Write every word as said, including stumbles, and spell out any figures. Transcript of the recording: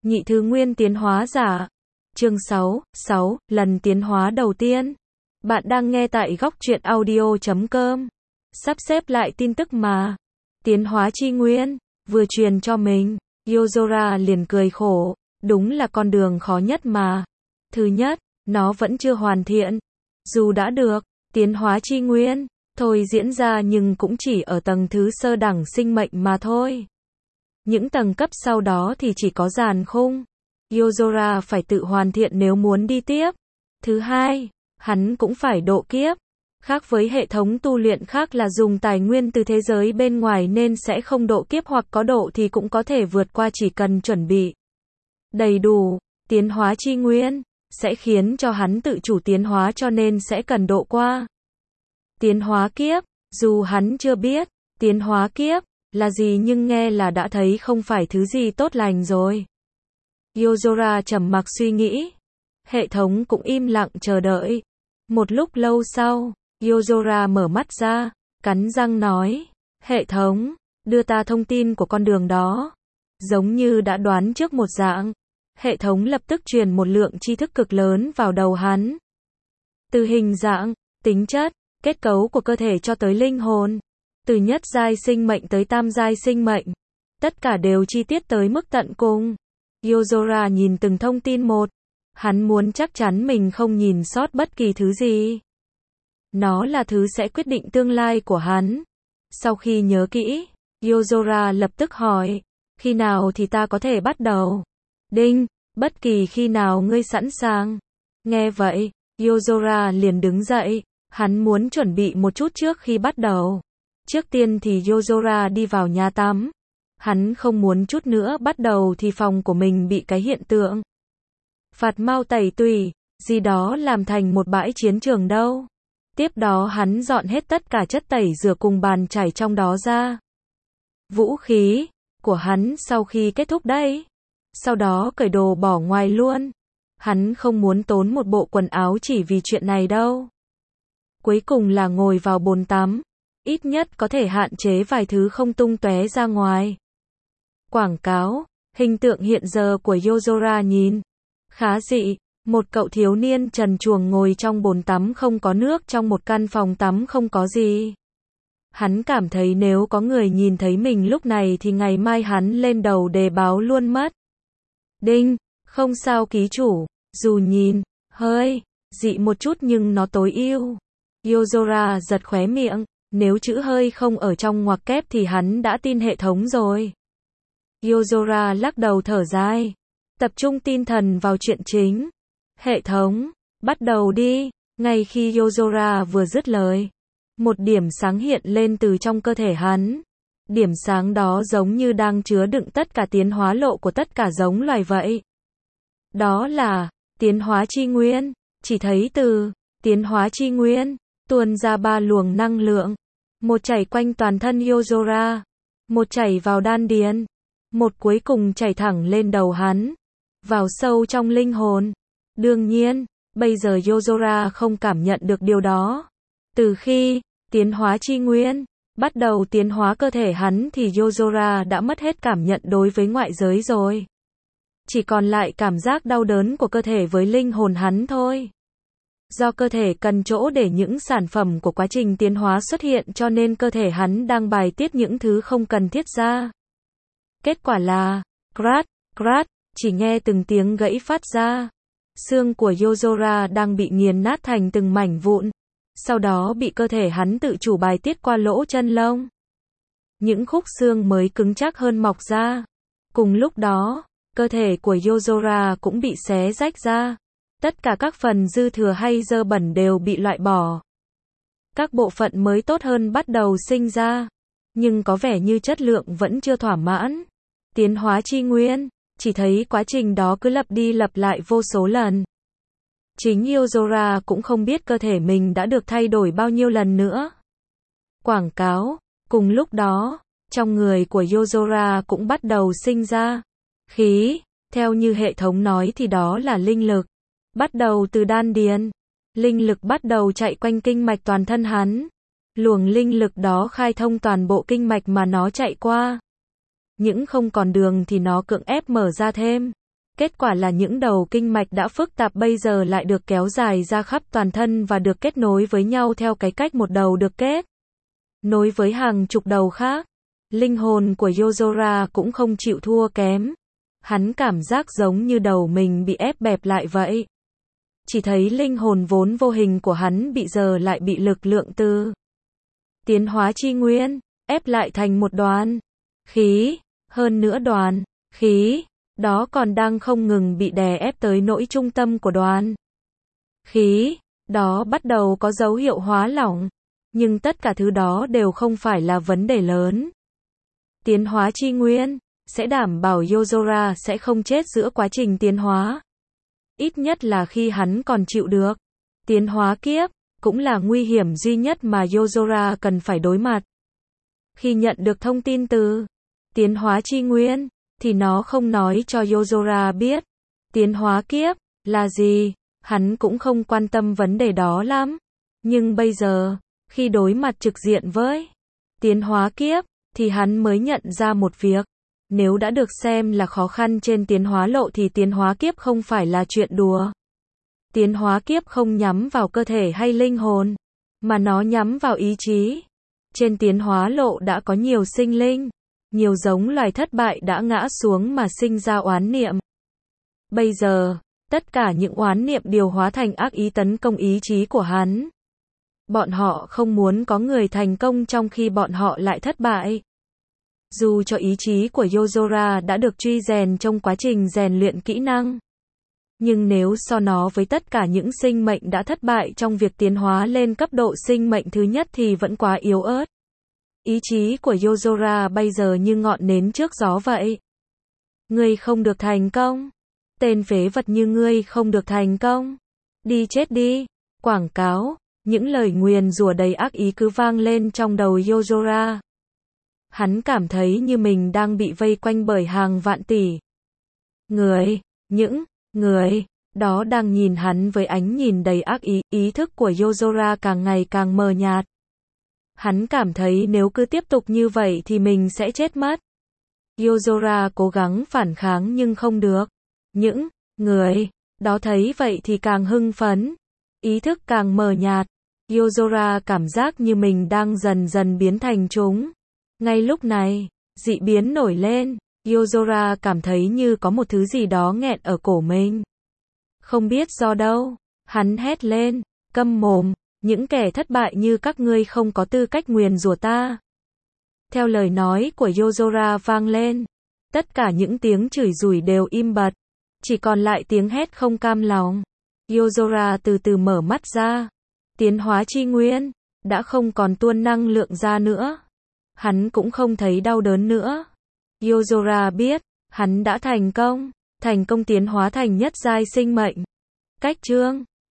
Nhị thứ nguyên tiến hóa giả. Chương sáu, sáu, lần tiến hóa đầu tiên. Bạn đang nghe tại góc truyện audio chấm com. Sắp xếp lại tin tức mà. Tiến hóa chi nguyên, vừa truyền cho mình, Yozora liền cười khổ, đúng là con đường khó nhất mà. Thứ nhất, nó vẫn chưa hoàn thiện. Dù đã được, tiến hóa chi nguyên, thôi diễn ra nhưng cũng chỉ ở tầng thứ sơ đẳng sinh mệnh mà thôi. Những tầng cấp sau đó thì chỉ có giàn khung. Yozora phải tự hoàn thiện nếu muốn đi tiếp. Thứ hai, hắn cũng phải độ kiếp. Khác với hệ thống tu luyện khác là dùng tài nguyên từ thế giới bên ngoài nên sẽ không độ kiếp, hoặc có độ thì cũng có thể vượt qua, chỉ cần chuẩn bị đầy đủ. Tiến hóa chi nguyên sẽ khiến cho hắn tự chủ tiến hóa, cho nên sẽ cần độ qua. Tiến hóa kiếp, dù hắn chưa biết tiến hóa kiếp là gì nhưng nghe là đã thấy không phải thứ gì tốt lành rồi. Yozora trầm mặc suy nghĩ. Hệ thống cũng im lặng chờ đợi. Một lúc lâu sau, Yozora mở mắt ra, cắn răng nói, hệ thống, đưa ta thông tin của con đường đó. Giống như đã đoán trước một dạng, hệ thống lập tức truyền một lượng tri thức cực lớn vào đầu hắn. Từ hình dạng, tính chất, kết cấu của cơ thể cho tới linh hồn, từ nhất giai sinh mệnh tới tam giai sinh mệnh, tất cả đều chi tiết tới mức tận cùng. Yozora nhìn từng thông tin một, hắn muốn chắc chắn mình không nhìn sót bất kỳ thứ gì. Nó là thứ sẽ quyết định tương lai của hắn. Sau khi nhớ kỹ, Yozora lập tức hỏi, khi nào thì ta có thể bắt đầu? Đinh, bất kỳ khi nào ngươi sẵn sàng. Nghe vậy, Yozora liền đứng dậy, hắn muốn chuẩn bị một chút trước khi bắt đầu. Trước tiên thì Yozora đi vào nhà tắm. Hắn không muốn chút nữa bắt đầu thì phòng của mình bị cái hiện tượng phạt mau tẩy tùy gì đó làm thành một bãi chiến trường đâu. Tiếp đó hắn dọn hết tất cả chất tẩy rửa cùng bàn chải trong đó ra. Vũ khí của hắn sau khi kết thúc đấy. Sau đó cởi đồ bỏ ngoài luôn. Hắn không muốn tốn một bộ quần áo chỉ vì chuyện này đâu. Cuối cùng là ngồi vào bồn tắm. Ít nhất có thể hạn chế vài thứ không tung tóe ra ngoài. Quảng cáo, hình tượng hiện giờ của Yozora nhìn khá dị, một cậu thiếu niên trần truồng ngồi trong bồn tắm không có nước trong một căn phòng tắm không có gì. Hắn cảm thấy nếu có người nhìn thấy mình lúc này thì ngày mai hắn lên đầu đề báo luôn mất. Đinh, không sao ký chủ, dù nhìn hơi dị một chút nhưng nó tối ưu. Yozora giật khóe miệng, nếu chữ hơi không ở trong ngoặc kép thì hắn đã tin hệ thống rồi. Yozora lắc đầu thở dài, tập trung tinh thần vào chuyện chính. Hệ thống, bắt đầu đi. Ngay khi Yozora vừa dứt lời, một điểm sáng hiện lên từ trong cơ thể hắn. Điểm sáng đó giống như đang chứa đựng tất cả tiến hóa lộ của tất cả giống loài vậy. Đó là tiến hóa chi nguyên. Chỉ thấy từ tiến hóa chi nguyên tuôn ra ba luồng năng lượng. Một chảy quanh toàn thân Yozora, một chảy vào đan điền, một cuối cùng chảy thẳng lên đầu hắn, vào sâu trong linh hồn. Đương nhiên, bây giờ Yozora không cảm nhận được điều đó. Từ khi tiến hóa chi nguyên bắt đầu tiến hóa cơ thể hắn thì Yozora đã mất hết cảm nhận đối với ngoại giới rồi. Chỉ còn lại cảm giác đau đớn của cơ thể với linh hồn hắn thôi. Do cơ thể cần chỗ để những sản phẩm của quá trình tiến hóa xuất hiện cho nên cơ thể hắn đang bài tiết những thứ không cần thiết ra. Kết quả là, crack, crack, chỉ nghe từng tiếng gãy phát ra. Xương của Yozora đang bị nghiền nát thành từng mảnh vụn. Sau đó bị cơ thể hắn tự chủ bài tiết qua lỗ chân lông. Những khúc xương mới cứng chắc hơn mọc ra. Cùng lúc đó, cơ thể của Yozora cũng bị xé rách ra. Tất cả các phần dư thừa hay dơ bẩn đều bị loại bỏ. Các bộ phận mới tốt hơn bắt đầu sinh ra. Nhưng có vẻ như chất lượng vẫn chưa thỏa mãn. Tiến hóa chi nguyên, chỉ thấy quá trình đó cứ lặp đi lặp lại vô số lần. Chính Yozora cũng không biết cơ thể mình đã được thay đổi bao nhiêu lần nữa. Quảng cáo, cùng lúc đó, trong người của Yozora cũng bắt đầu sinh ra khí, theo như hệ thống nói thì đó là linh lực. Bắt đầu từ đan điền, linh lực bắt đầu chạy quanh kinh mạch toàn thân hắn. Luồng linh lực đó khai thông toàn bộ kinh mạch mà nó chạy qua. Những không còn đường thì nó cưỡng ép mở ra thêm. Kết quả là những đầu kinh mạch đã phức tạp bây giờ lại được kéo dài ra khắp toàn thân và được kết nối với nhau theo cái cách một đầu được kết nối với hàng chục đầu khác. Linh hồn của Yozora cũng không chịu thua kém. Hắn cảm giác giống như đầu mình bị ép bẹp lại vậy. Chỉ thấy linh hồn vốn vô hình của hắn bị giờ lại bị lực lượng từ tiến hóa chi nguyên ép lại thành một đoàn khí, hơn nữa đoàn khí đó còn đang không ngừng bị đè ép tới nỗi trung tâm của đoàn khí đó bắt đầu có dấu hiệu hóa lỏng. Nhưng tất cả thứ đó đều không phải là vấn đề lớn. Tiến hóa chi nguyên sẽ đảm bảo Yozora sẽ không chết giữa quá trình tiến hóa. Ít nhất là khi hắn còn chịu được. Tiến hóa kiếp cũng là nguy hiểm duy nhất mà Yozora cần phải đối mặt. Khi nhận được thông tin từ tiến hóa chi nguyên thì nó không nói cho Yozora biết tiến hóa kiếp là gì. Hắn cũng không quan tâm vấn đề đó lắm. Nhưng bây giờ, khi đối mặt trực diện với tiến hóa kiếp, thì hắn mới nhận ra một việc. Nếu đã được xem là khó khăn trên tiến hóa lộ thì tiến hóa kiếp không phải là chuyện đùa. Tiến hóa kiếp không nhắm vào cơ thể hay linh hồn, mà nó nhắm vào ý chí. Trên tiến hóa lộ đã có nhiều sinh linh, nhiều giống loài thất bại đã ngã xuống mà sinh ra oán niệm. Bây giờ, tất cả những oán niệm điều hóa thành ác ý tấn công ý chí của hắn. Bọn họ không muốn có người thành công trong khi bọn họ lại thất bại. Dù cho ý chí của Yozora đã được truy rèn trong quá trình rèn luyện kỹ năng. Nhưng nếu so nó với tất cả những sinh mệnh đã thất bại trong việc tiến hóa lên cấp độ sinh mệnh thứ nhất thì vẫn quá yếu ớt. Ý chí của Yozora bây giờ như ngọn nến trước gió vậy. Ngươi không được thành công. Tên phế vật như ngươi không được thành công. Đi chết đi. Quảng cáo, những lời nguyền rủa đầy ác ý cứ vang lên trong đầu Yozora. Hắn cảm thấy như mình đang bị vây quanh bởi hàng vạn tỷ người, những người đó đang nhìn hắn với ánh nhìn đầy ác ý. Ý thức của Yozora càng ngày càng mờ nhạt. Hắn cảm thấy nếu cứ tiếp tục như vậy thì mình sẽ chết mất. Yozora cố gắng phản kháng nhưng không được. Những người đó thấy vậy thì càng hưng phấn. Ý thức càng mờ nhạt. Yozora cảm giác như mình đang dần dần biến thành chúng. Ngay lúc này, dị biến nổi lên. Yozora cảm thấy như có một thứ gì đó nghẹn ở cổ mình. Không biết do đâu. Hắn hét lên. Câm mồm. Những kẻ thất bại như các ngươi không có tư cách nguyền rủa ta. Theo lời nói của Yozora vang lên. Tất cả những tiếng chửi rủi đều im bặt. Chỉ còn lại tiếng hét không cam lòng. Yozora từ từ mở mắt ra. Tiến hóa chi nguyên đã không còn tuôn năng lượng ra nữa. Hắn cũng không thấy đau đớn nữa. Yozora biết, hắn đã thành công, thành công tiến hóa thành nhất giai sinh mệnh. Cách chương